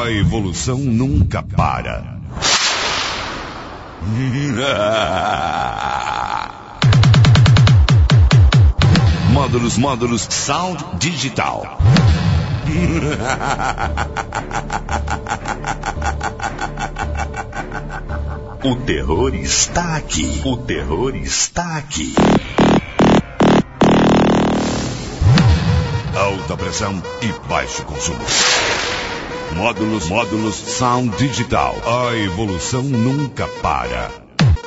A evolução nunca para. Módulos Sound Digital. O terror está aqui. O terror está aqui. Alta pressão e baixo consumo. Módulos Sound Digital. A evolução nunca para.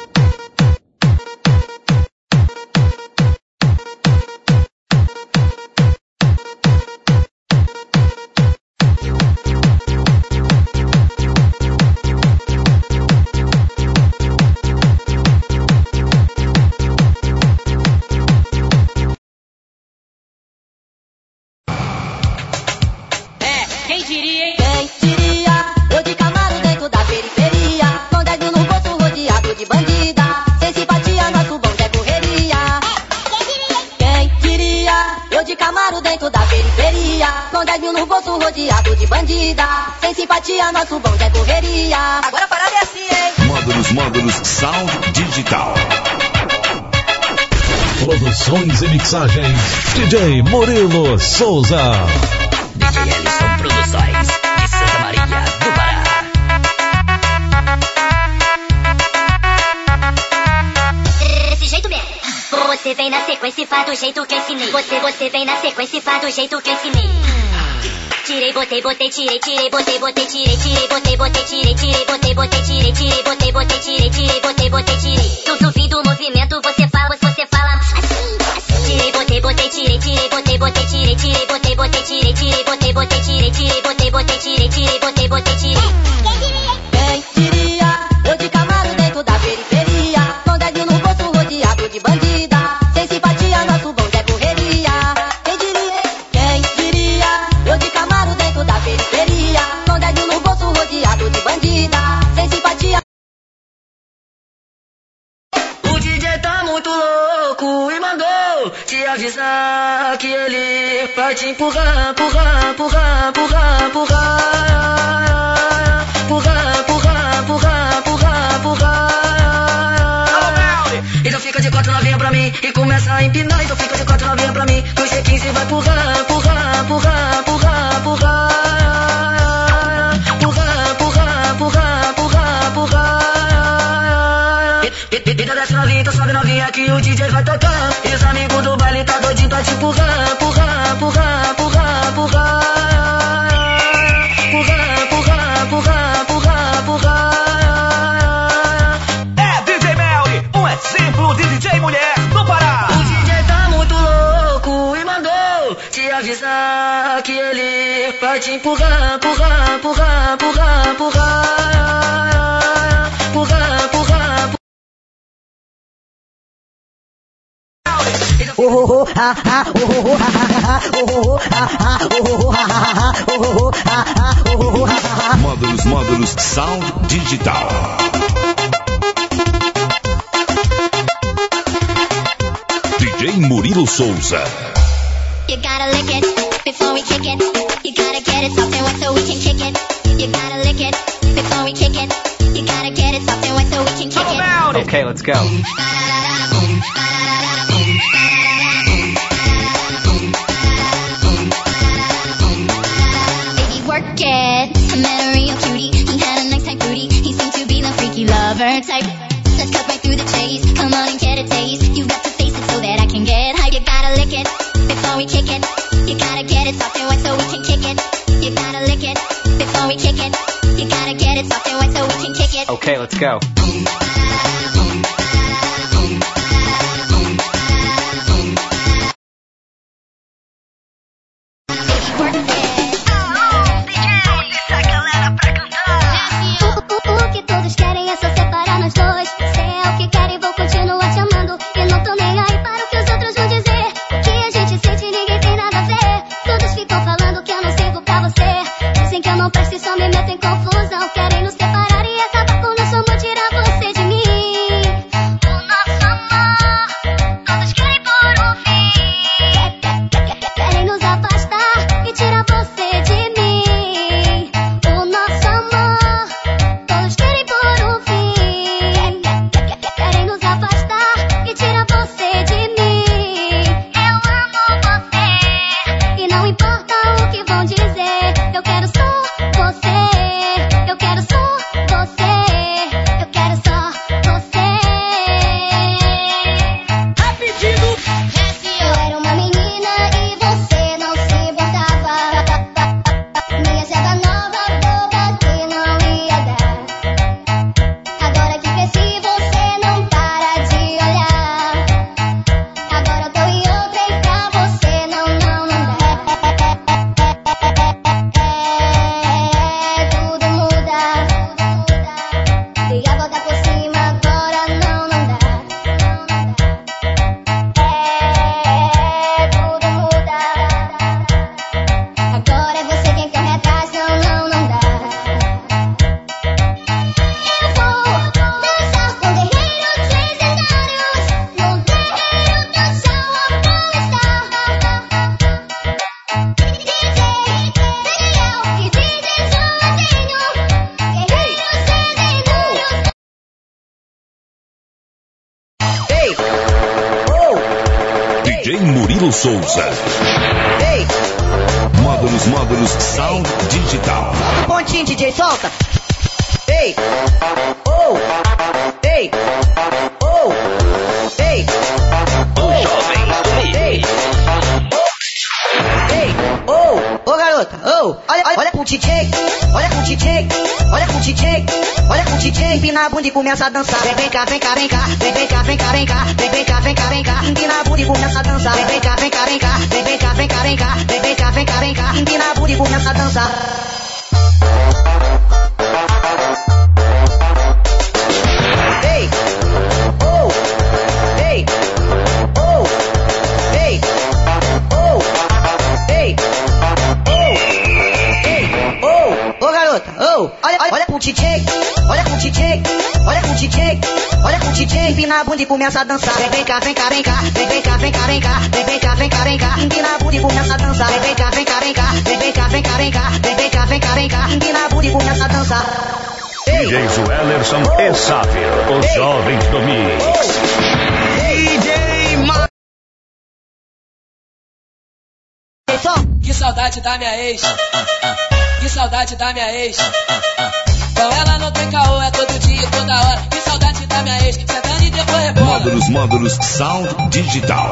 Nosso bonde é correria. Agora a parada é assim, hein? Módulos Sound Digital. Produções e mixagens DJ Murilo Souza. DJ Ellison Produções de Santa Maria do Pará. Desse jeito mesmo. Você vem na sequência e faz do jeito que eu ensinei. Você vem na sequência e faz do jeito que eu ensinei. Tirei, botei, tirei, botei, tirei, botei, tirei, botei, tirei, botei, tirei. No fim do movimento você fala assim. Tirei, botei, tirei, botei, tirei, botei, tirei, botei, tirei. Quem diria, eu de Camaro dentro da periferia, com dedo no bolso rodeado de bandida, sem simpatia nosso bonde é correria. Quem diria, eu de Camaro dentro da periferia, com dedo no bolso rodeado de bandida, sem simpatia. O DJ tá muito louco e mandou te avisar que ele vai te empurrar, empurrar, empurrar, empurrar, empurrar, empurrar, empurrar, empurrar, empurrar, empurrar. Então fica de quatro novinha pra mim e começa a empinar. Então fica de quatro novinha pra mim, no C15 vai empurrar, empurrar, empurrar, empurrar, empurrar. Então desce novinha, então sobe novinha que o DJ vai tocar. E os amigos do baile tá doidinho pra te empurrar, empurrar, empurrar, empurrar, empurrar. Empurrar, empurrar, empurrar, empurrar, empurrar. É DJ Melly, um exemplo de DJ mulher do Pará. O DJ tá muito louco e mandou te avisar que ele vai te empurrar, empurrar, empurrar, empurrar, empurrar. Empurrar, empurrar. Módulos Sound Digital. DJ Murilo Souza. You gotta lick it before we kick it. You gotta get it soft and wet so we can kick it. You gotta lick it before we kick it. You gotta get it soft and wet so we can kick it. Okay, let's go. Work it. I met a real cutie. He had a nice tight booty. He seemed to be the freaky lover type. Let's cut right through the chase. Come on and get a taste. You got to face it so that I can get hype. You gotta lick it before we kick it. You gotta get it soft and wet so we can kick it. You gotta lick it before we kick it. You gotta get it soft and wet so we can kick it. Okay, let's go. Work it. O que todos querem é só separar nós dois. Se é o que querem, vou continuar te amando. E não tô nem aí para o que os outros vão dizer. O que a gente sente, ninguém tem nada a ver. Todos ficam falando que eu não sirvo pra você. Dizem que eu não presto e só me meto em confusão. Querem nos separar e acabar com o nosso amor, tirar você de mim. O nosso amor, todos querem por um fim. Querem nos afastar e tirar você de mim. O nosso Souza. Ei, Módulos Sound Digital. solta o pontinho, DJ, solta. Ei, oh, ei, oh, ei, Os jovens do ei, Mix. ei, oh, garota, oh, olha pro DJ, olha pro DJ, olha pro DJ, olha pro DJ, empina a bunda e começa a dançar. Vem cá, vem cá, vem cá, vem cá, vem cá, vem cá, vem cá, vem cá, vem cá, empina a bunda e começa a dançar. Vem cá, vem cá, vem cá, vem cá, vem cá, vem cá, vem cá, vem cá, vem cá, empina a bunda e começa a dançar. Ei, oh, ei, oh, ei, oh, ei, oh, ei, oh, garota, oh, olha pro DJ, olha pro DJ, olha pro DJ, olha pro DJ, empina a bunda e começa a dançar. Vem cá, vem cá, vem cá, vem cá, vem cá, vem cá, vem cá, vem cá, vem cá, empina a bunda e começa a dançar. Vem cá, vem cá, vem cá, vem cá, vem cá, vem cá, vem cá, vem cá, vem cá, empina a bunda e começa a dançar. DJ Joelerson e Sávio, os jovens do Mix. Que saudade da minha ex. Que saudade da minha ex. Com ela não tem caô, é todo dia e toda hora. Que saudade da minha ex. Sentando e depois rebola. Módulos Sound Digital.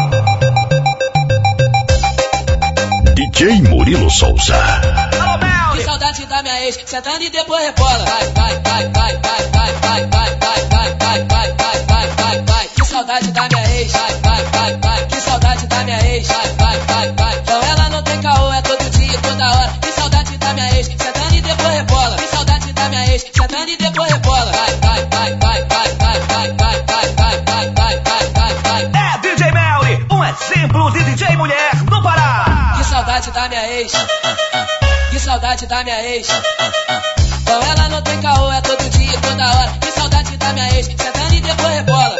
DJ Murilo Souza. Que saudade da minha ex. Sentando e depois rebola. Vai, vai, vai, vai, vai, vai, vai, vai, vai, vai, vai, vai, vai, vai, vai, vai. Que saudade da minha ex. Vai, vai, vai, vai. Que saudade da minha ex. Vai, vai, vai, vai. Com ela não tem caô, é todo dia e toda hora. Que saudade da minha ex. Sentando e depois rebola. Que saudade da minha ex. Sentando e depois rebola. Vai, vai, vai, vai, vai, vai, vai, vai, vai, vai, vai, vai, vai, vai, vai. É DJ Melly, um exemplo de DJ mulher do Pará. Que saudade da minha ex. Que saudade da minha ex. Com ela não tem caô, é todo dia e toda hora. Que saudade da minha ex. Sentando e depois rebola.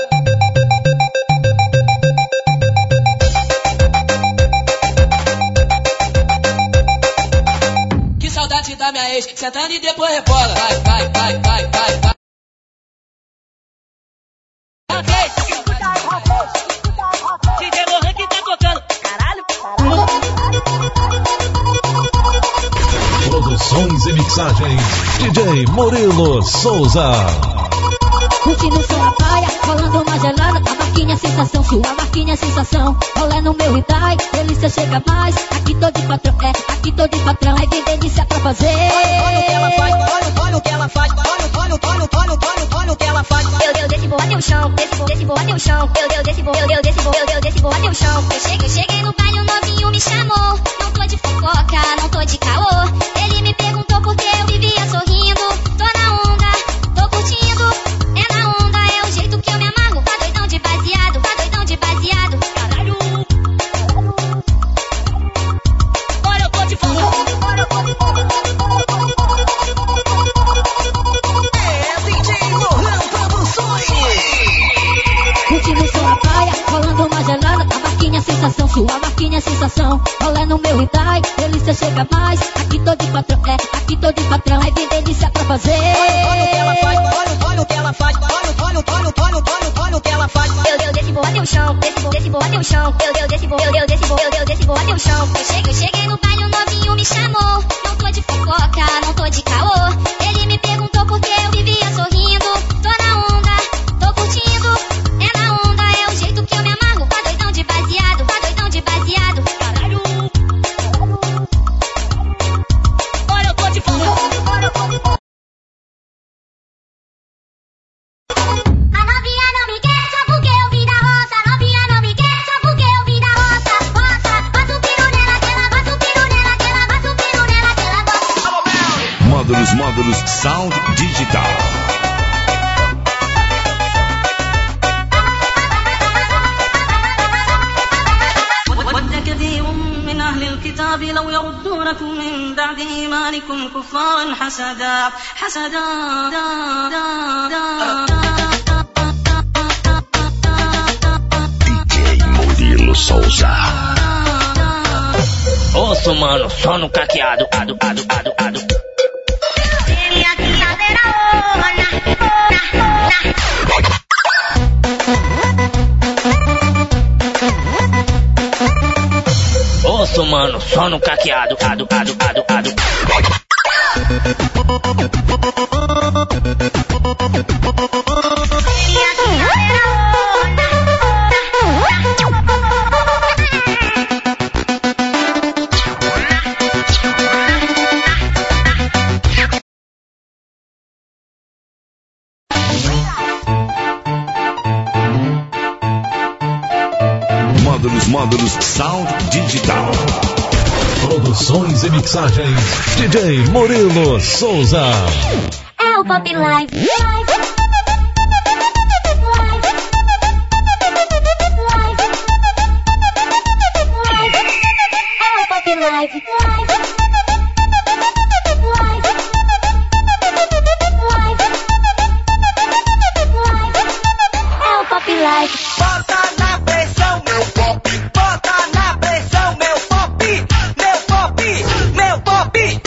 Que saudade da minha ex. Sentando e depois rebola. Vai, vai, vai, vai, vai, vai. DJ Lohan que tá tocando. Produções e mixagens, DJ Murilo Souza. Curtindo som na praia, rolando uma gelada. A marquinha sensação, sua marquinha sensação. Rolê no meu Itai, delícia chega mais. Aqui tô de patrão, aqui tô de patrão. É que delícia pra fazer. Olha o que ela faz, olha o que ela faz. Olha o que ela faz. Eu desci, vou até o chão, desci, vou até o chão. Eu desci, vou até o chão. Eu cheguei no baile, o novinho me chamou. Não tô de fofoca, não tô de caô. Ele me perguntou por que eu vivia sorrindo. Tô na onda, tô curtindo. É na onda, é o jeito que eu me amarro. Tá doidão de baseado, tá doidão de baseado. Caralho. Olha, eu tô de fofoca. Curtindo som na praia, rolando uma gelada. A marquinha sensação, sua marquinha sensação. Rolê no meu Itai, delícia chega mais. Aqui tô de patrão, aqui tô de patrão. É que delícia pra fazer. Olha o que ela faz, olha o que ela faz. Olha o que ela faz. Eu desci, vou até o chão, desci, vou até o chão. Eu desci, vou até o chão. Eu cheguei no baile, o novinho me chamou. Não tô de fofoca, não tô de caô. Ele me perguntou por que eu vivia sorrindo. Tô na onda, tô curtindo. É na onda, é o jeito que eu me amarro. Tá doidão de baseado, tá doidão de baseado. Caralho. Olha, eu tô de fofoca. A novinha não me quer só porque eu vim da roça. A novinha não me quer só porque eu vim da roça. Roça, bota o piru nela, que ela bota o piru nela, que ela bota o piru nela, que ela gosta. Módulos Sound Digital. ود كثير من أهل الكتاب لو يردونكم من بعد إيمانكم كفارا حسدا DJ Murilo Souza. Osso, mano, só no caqueado. isso, mano, só no caqueado. Módulos Sound Digital. Produções e mixagens DJ Murilo Souza. É o Pop Live. É o Pop Live. É o Pop Live. Bota na pressão, meu pop. Bota na pressão, meu pop. Meu pop, meu pop.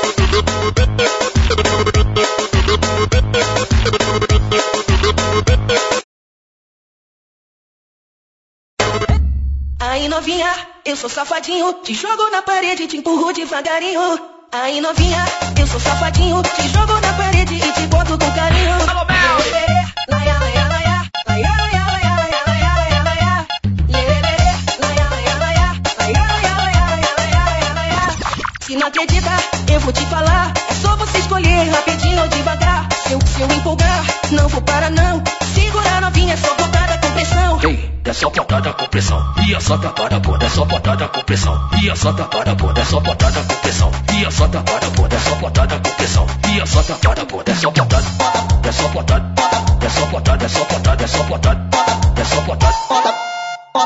Aí novinha, eu sou safadinho, te jogo na parede e te empurro devagarinho. Aí novinha, eu sou safadinho, te jogo na parede e te boto com carinho. Alô, Mel! Laia, laia, laia, laia, laia, laia, laia, laia, laia. Lererê, laia, laia, laia, laia, laia, laia, laia, laia. Se não acredita, eu vou te falar. É só você escolher rapidinho ou devagar. Se eu empolgar, não vou parar não. Segura a novinha, é só botada com pressão. Ei, é só botada com pressão. E é só tapada bunda, é só botada com pressão. E é só tapada bunda, é só botada com pressão. E é só tapada bunda, é só botada com pressão. E é só tapada bunda, é só botada. É só botada, é só botada, é só botada, é só botada. É só botada.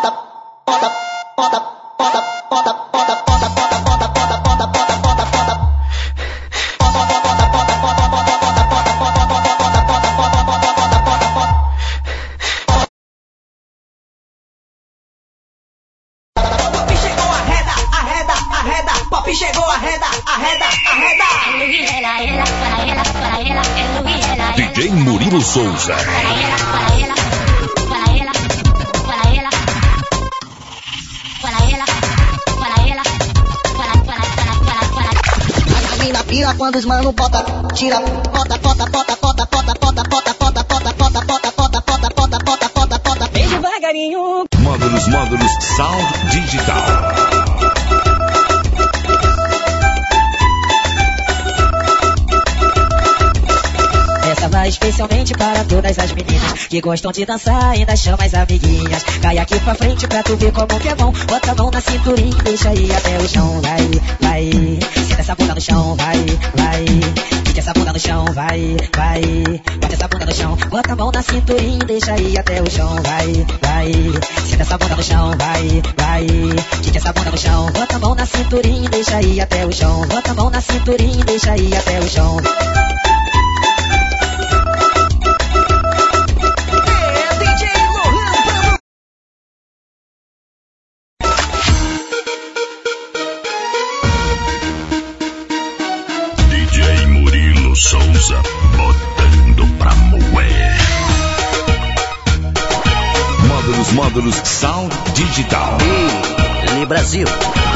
Pop chegou, arreda. Pop chegou, arreda. DJ Murilo Souza. As mina pira quando os mano bota, tira, bota, bem devagarinho. Módulos Sound Digital. Essa vai especialmente para todas as meninas que gostam de dançar, ainda chama as amiguinhas. Cai aqui pra frente pra tu ver como que é bom. Bota a mão na cinturinha e deixa aí até o chão. Vai, senta essa bunda no chão, vai. Fica essa bunda no chão, vai. Bota essa bunda no chão. Bota a mão na cinturinha e deixa aí até o chão, vai. Senta essa bunda no chão, vai. Fica essa bunda no chão. Bota a mão na cinturinha e deixa aí até o chão. Bota a mão na cinturinha e deixa aí até o chão. DJ Murilo Souza, botando pra moer. Módulos Sound Digital. E Brasil.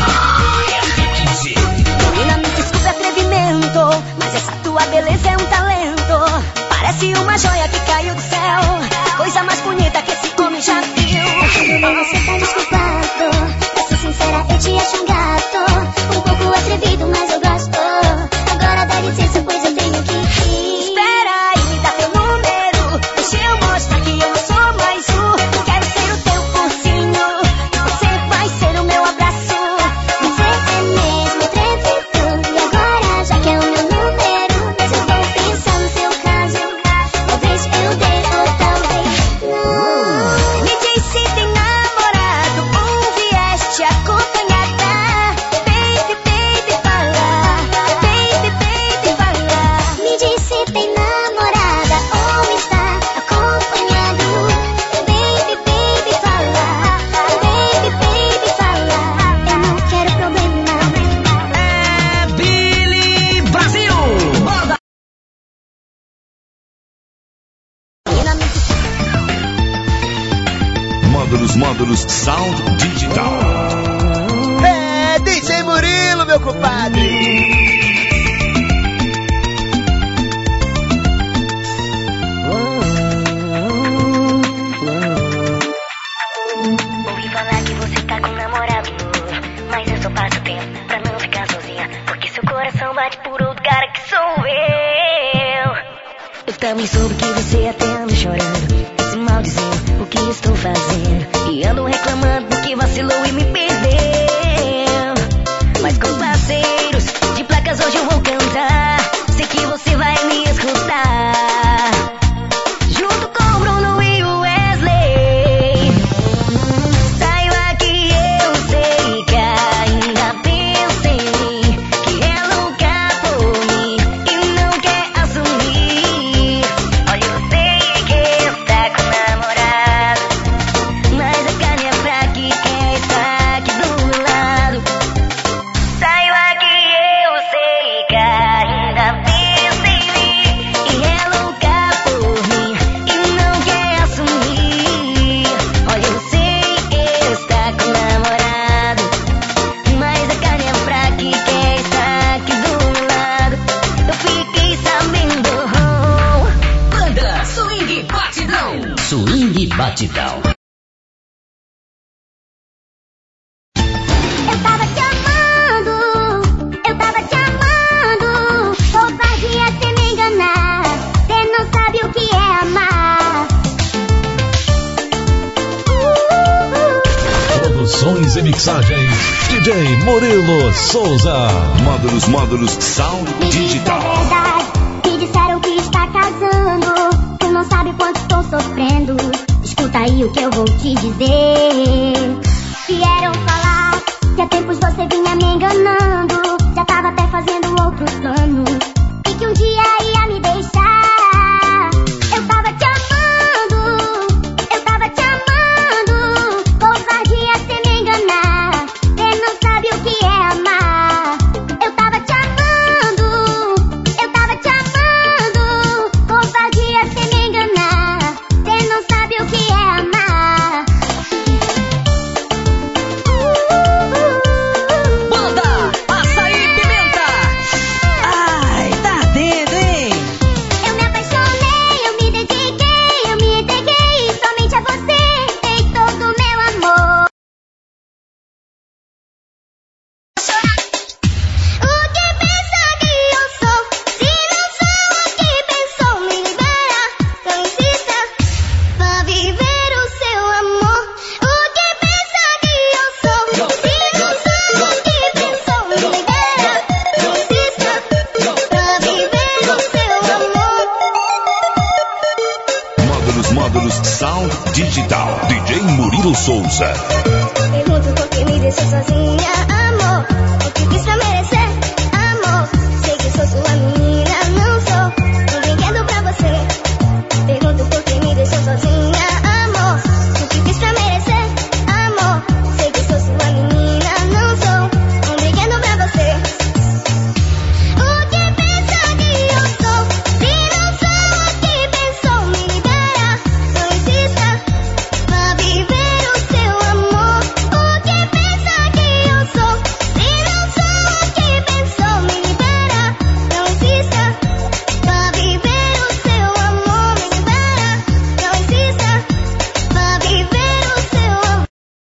Menina, me desculpe o atrevimento, mas essa tua beleza é um talento. Parece uma joia que caiu do céu, coisa mais bonita que esse homem já viu. Mas você tá desculpado, pra ser sincera eu te acho um gato. Um pouco atrevido, mas eu gosto. Agora dá licença, pois eu tenho que ir. Espera aí, me dá teu número, deixa eu mostrar que eu não sou mais um. Quero ser o teu ursinho, e você vai ser o meu abraço. Você é mesmo atrevido, e agora já que é o meu número, mas eu vou pensar no seu caso. Talvez eu dê ou talvez não. Me diz se tem namorado ou vieste acompanhada. Baby, fala. Baby, fala. Me diz se tem namorada ou está acompanhado. Baby, fala. Baby, fala. Eu não quero problema. É Billy Brasil. Banda. Menina, me Módulos Sound Digital. É meu compadre. Ouvi falar que você tá com namorado, mas eu só passo tempo pra não ficar sozinha, porque seu coração bate por outro cara que sou eu. Eu também soube que você até anda chorando, se maldizendo o que estou fazendo, e ando reclamando porque vacilou e me perdeu. Mas com parceiros de placas hoje eu vou cantar, sei que você vai me escutar, junto com o Bruno e o Wesley. Saiba que eu sei que ainda pensa em mim, que é louca por mim e não quer assumir. Olha, eu sei que está com namorado, mas a carne é fraca e quer estar aqui do meu lado. Saiba que eu sei que ainda pensa em mim, e é louca por mim e não quer assumir. Olha, eu sei que está com namorado, mas a carne é fraca e quer estar aqui do meu lado. Eu fiquei sabendo. Banda Swing Batidão. Swing Batidão. Eu tava te amando, covardia cê me enganar, cê não sabe o que é amar. Produções e mixagens DJ Murilo Souza. Módulos Sound Digital. É verdade, me disseram que está casando, tu não sabe quanto estou sofrendo. Escuta aí o que eu vou te dizer. Vieram falar que há tempos você vinha me enganando, já tava até fazendo outros planos, e que um dia ia me deixar. Eu tava te amando, covardia cê me enganar, cê não sabe o que é amar. Eu tava te amando, covardia cê me enganar, cê não sabe o que é amar. Banda Açaí Pimenta. Ai, tá dentro, hein? Eu me apaixonei, eu me dediquei, eu me entreguei somente a você, dei todo o meu amor. O que pensa que eu sou? Se não sou o que pensou, me libera, não insista, vá viver o seu amor. O que pensa que eu sou? Se não sou o que pensou, me libera, não insista, vá viver o seu amor. Módulos Sound Digital. DJ Murilo Souza. Pergunto por que me deixou sozinha, amor. O que fiz pra merecer, amor? Sei que sou sua menina, não sou um brinquedo pra você. Pergunto por que me deixou sozinha, amor. O que fiz pra merecer, amor? Sei que sou sua menina, não sou um brinquedo pra você. O que pensa que eu sou? Se não sou o que pensou, me libera, não insista, vá viver o seu amor. O que pensa que eu sou? Se não sou o que pensou, me libera, não insista, vá viver o seu amor. Me libera, não insista, vá viver o seu amor.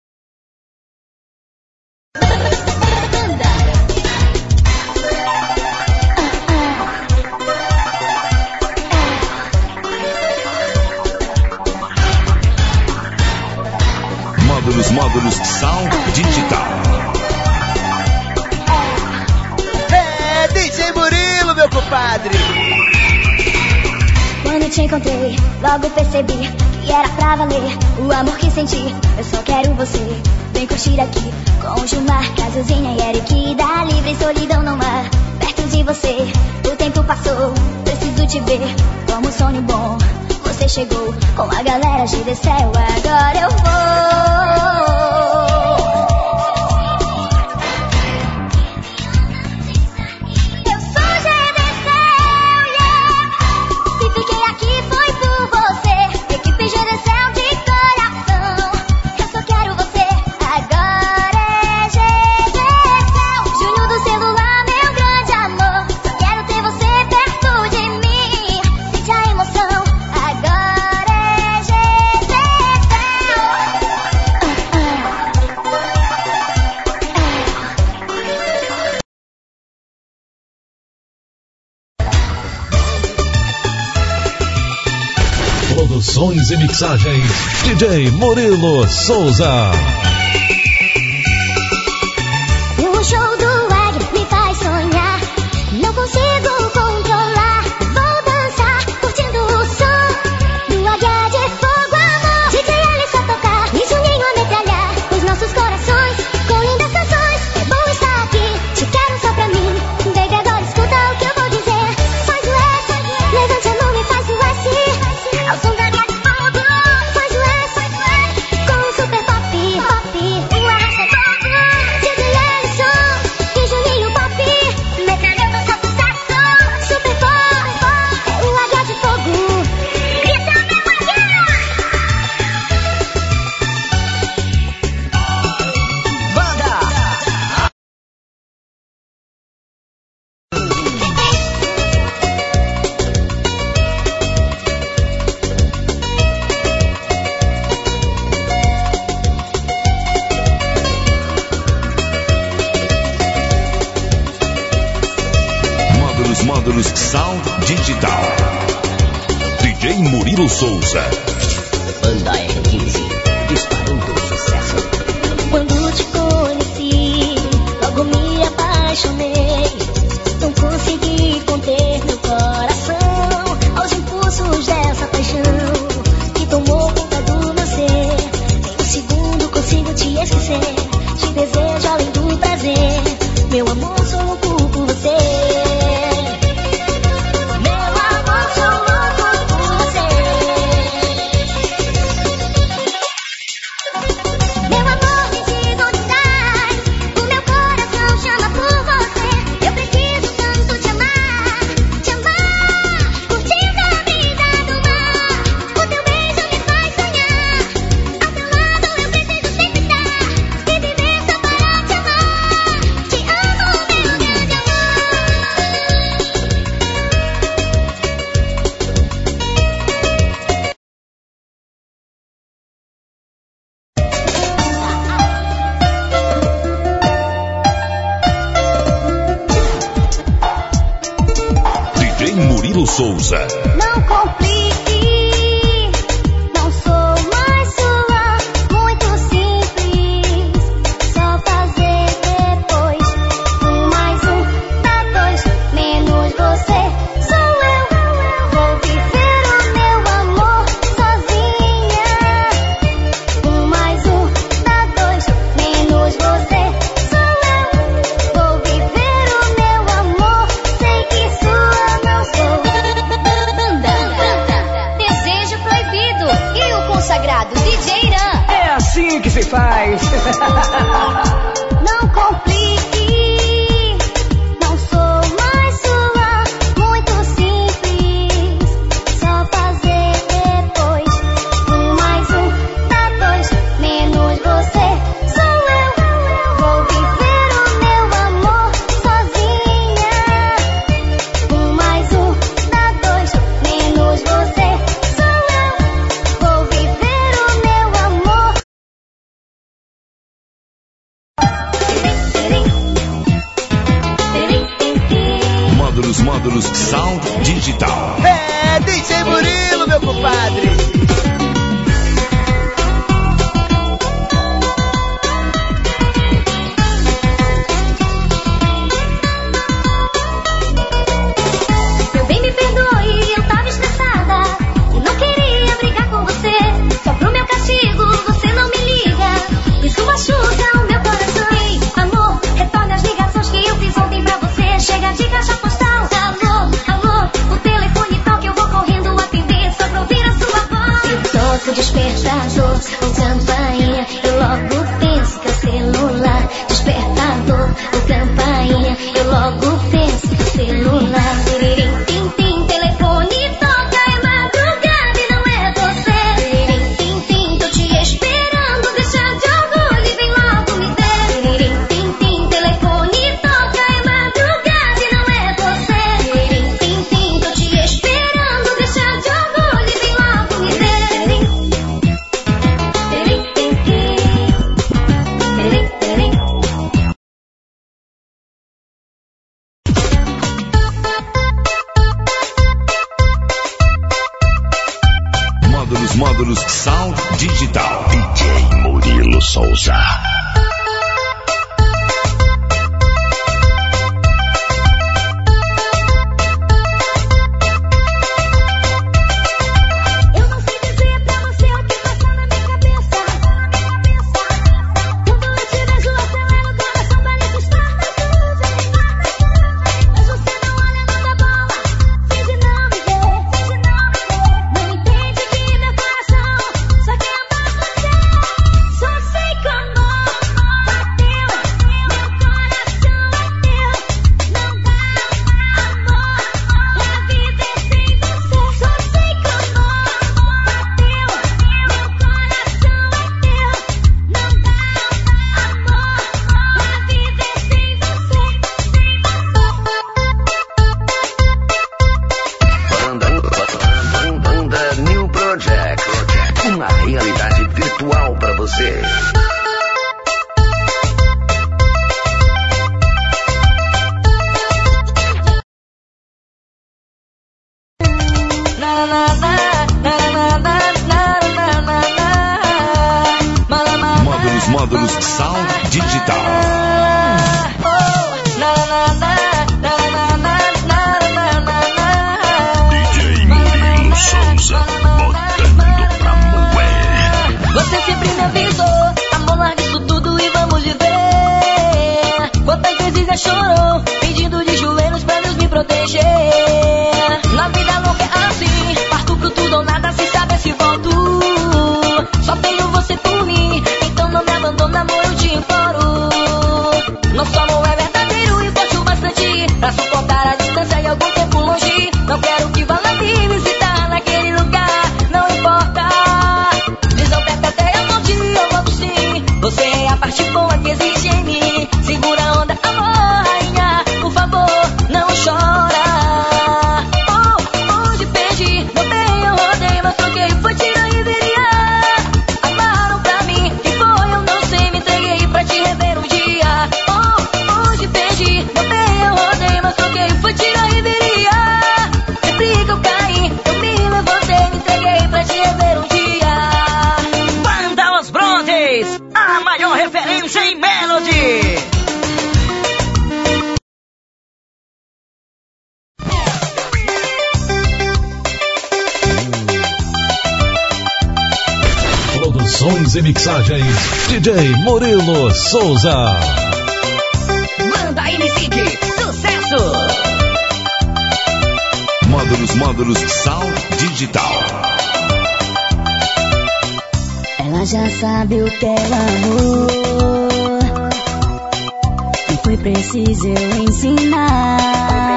Módulos Sound Digital. É DJ Murilo, meu compadre. Quando te encontrei, logo percebi que era pra valer o amor que senti. Eu só quero você, vem curtir aqui com o Gilmar, Cazuzinha e Eric. Dá livre solidão no mar, perto de você. O tempo passou, preciso te ver como um sonho bom. Você chegou com a galera de Decel, agora eu vou. Eu sou Gedecel, yeah. Se fiquei aqui foi por você. Equipe Gedecel de coração. Eu só quero você, agora é Gedecel. Júnior do Céu Gravações e mixagens, DJ Murilo Souza. O show do Águia me faz sonhar. Não consigo controlar. Vou dançar, curtindo o som do Águia de Fogo, amor. DJ L só tocar e Juninho a metralhar os nossos corações com lindas canções. É bom estar aqui, te quero só pra mim. Baby, agora escuta o que eu vou dizer. Faz o S, levante a mão e faz o S. Ao som da Águia de Fogo. Faz o S, com o super pop, pop, o arrasta fogo. DJ Ellison e Juninho Pop, metralhando seu sucesso. Super pop, é o Águia de Fogo. Grita, meu Águia! Módulos Sound Digital. DJ Murilo Souza. Banda R15, disparando sucesso. Quando te conheci, logo me apaixonei. Não consegui conter meu coração aos impulsos dessa paixão que tomou conta do meu ser. Nem um segundo consigo te esquecer. Te desejo além do prazer. Meu amor, sou louco por você. DJ Murilo Souza. Não complique, não sou mais sua, muito simples. Só fazer depois, mais dá dois, menos você. Sou eu, vou viver o meu amor sozinha. Mais dá dois, menos você. Sou eu, vou viver o meu amor. Sei que sua não sou. Desejo proibido e o consagrado DJ Irã. É assim que se faz. Não complique, não sou mais sua, muito simples. Só fazer depois, mais dá dois, menos você. Sou eu, vou viver o meu amor sozinha. Mais dá dois, menos você. Sou eu, vou viver o meu amor. Módulos Sound Digital. É, DJ Murilo, meu compadre. Digital. DJ Murilo Souza. Módulos Sound Digital. DJ Murilo Souza, botando pra moer. Você sempre me avisou, amor, larga isso tudo e vamos viver. Quantas vezes já chorou, pedindo de joelhos pra Deus me proteger. Na vida louca é assim, parto pro tudo ou nada, sem saber se volto. Só tenho você por mim, então não me abandona, amor, eu te imploro. Nosso amor é verdadeiro e forte o bastante pra suportar a distância e algum tempo longe. Não quero que vá lá me visitar naquele lugar, não importa. Visão perpétua a morte, eu volto sim. Você é a parte boa que existe em mim. Segura a onda, amor, rainha, por favor, não chora. Onde perdi, meu bem, eu rodei, mas troquei, foi tira e viria. Amaram pra mim, que foi, eu não sei, me entreguei pra te rever um dia. Onde perdi, meu bem, eu rodei, mas troquei, foi tira e viria. Sempre que eu caí, eu me levantei, me entreguei pra te rever um dia. Banda Os Bronzes, a maior referência em Melody. Produções e mixagens, DJ Murilo Souza. Banda NSYNC, sucesso! Módulos Sound Digital. Ela já sabe o que é amor, não foi preciso eu ensinar,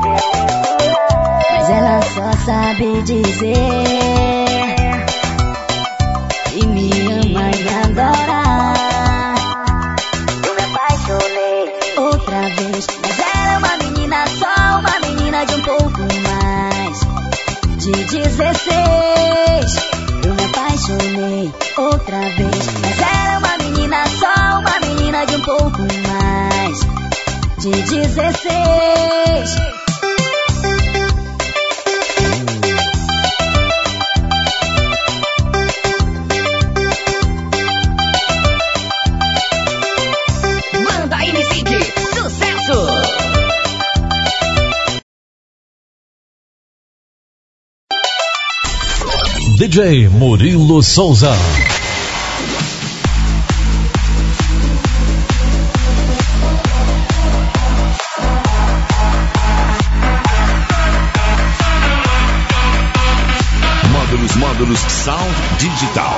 mas ela só sabe dizer que me ama e adora. Eu me apaixonei outra vez, mas era uma menina, só uma menina de um pouco mais de 16. Eu me apaixonei outra vez, mas era uma menina, só uma menina de um pouco mais de 16. Banda NSYNC, sucesso! DJ Murilo Souza. Módulos Sound Digital.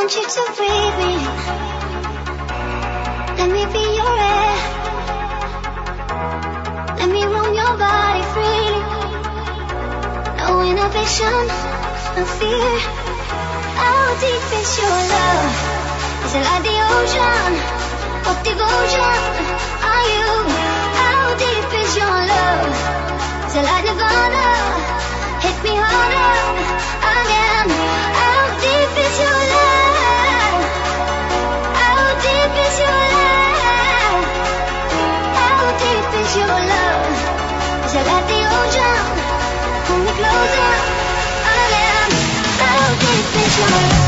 want you to breathe me. Let me be your air. Let me roam your body freely. No inhibition, no fear. How deep is your love? Is it like the ocean? What devotion are you? How deep is your love? Is it like Nirvana? Hit me harder again. How deep is your love? How deep is your love? How deep is your love? Is it like the ocean? Pull me closer again. How deep is your love?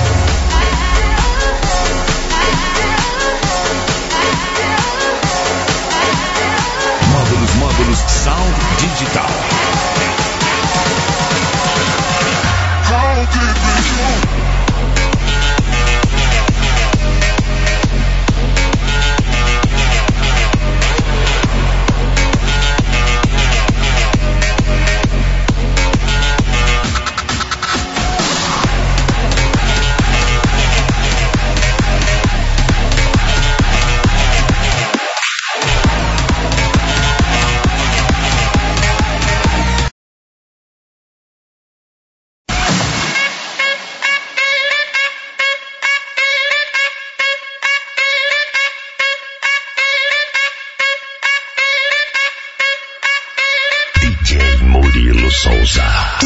Módulos Sound Digital. Souza.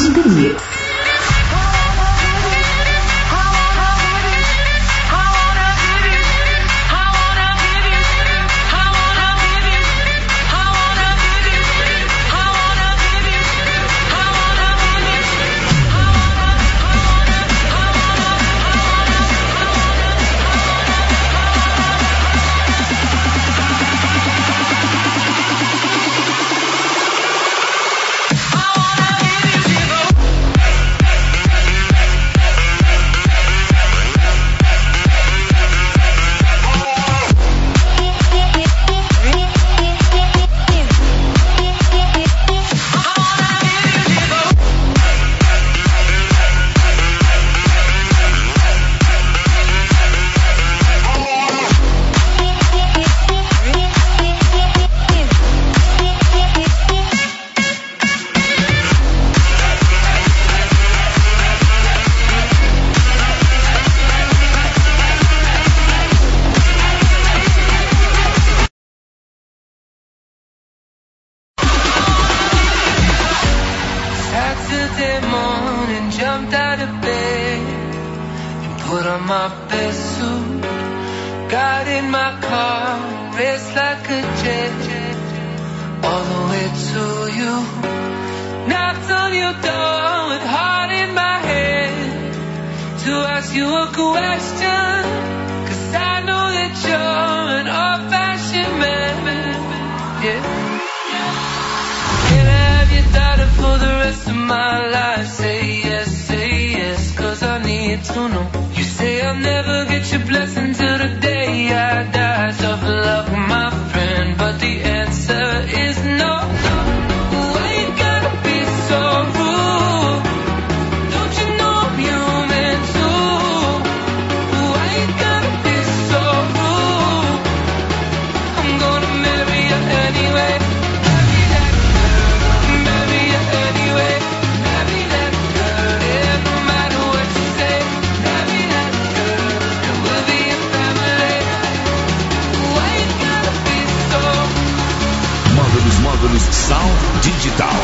Sound Digital.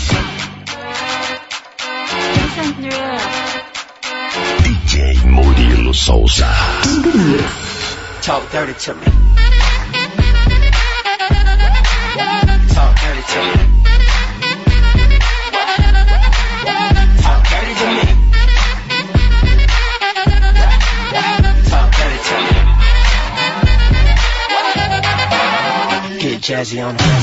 DJ Murilo Souza. Talk dirty to me. Talk dirty to me. Talk dirty to me. Talk dirty to me. Get jazzy on the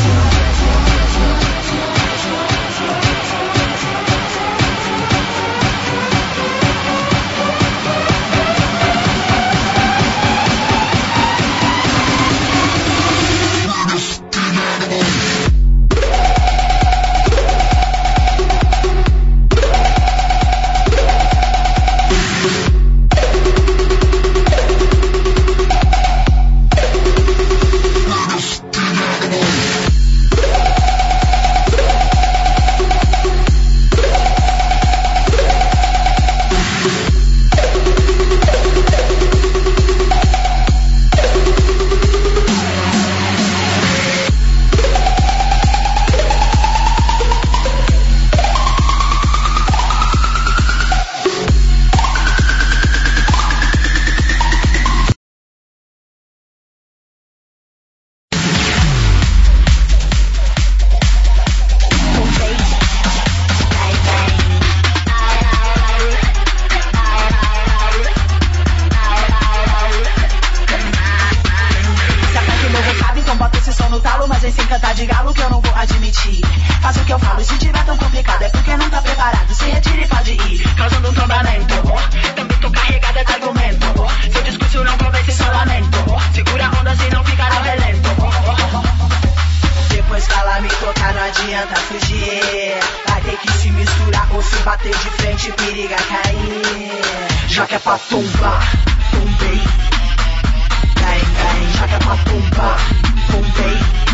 bater de frente, periga cair. Já que é pra tombar, tombei. Já que é pra tombar, tombei.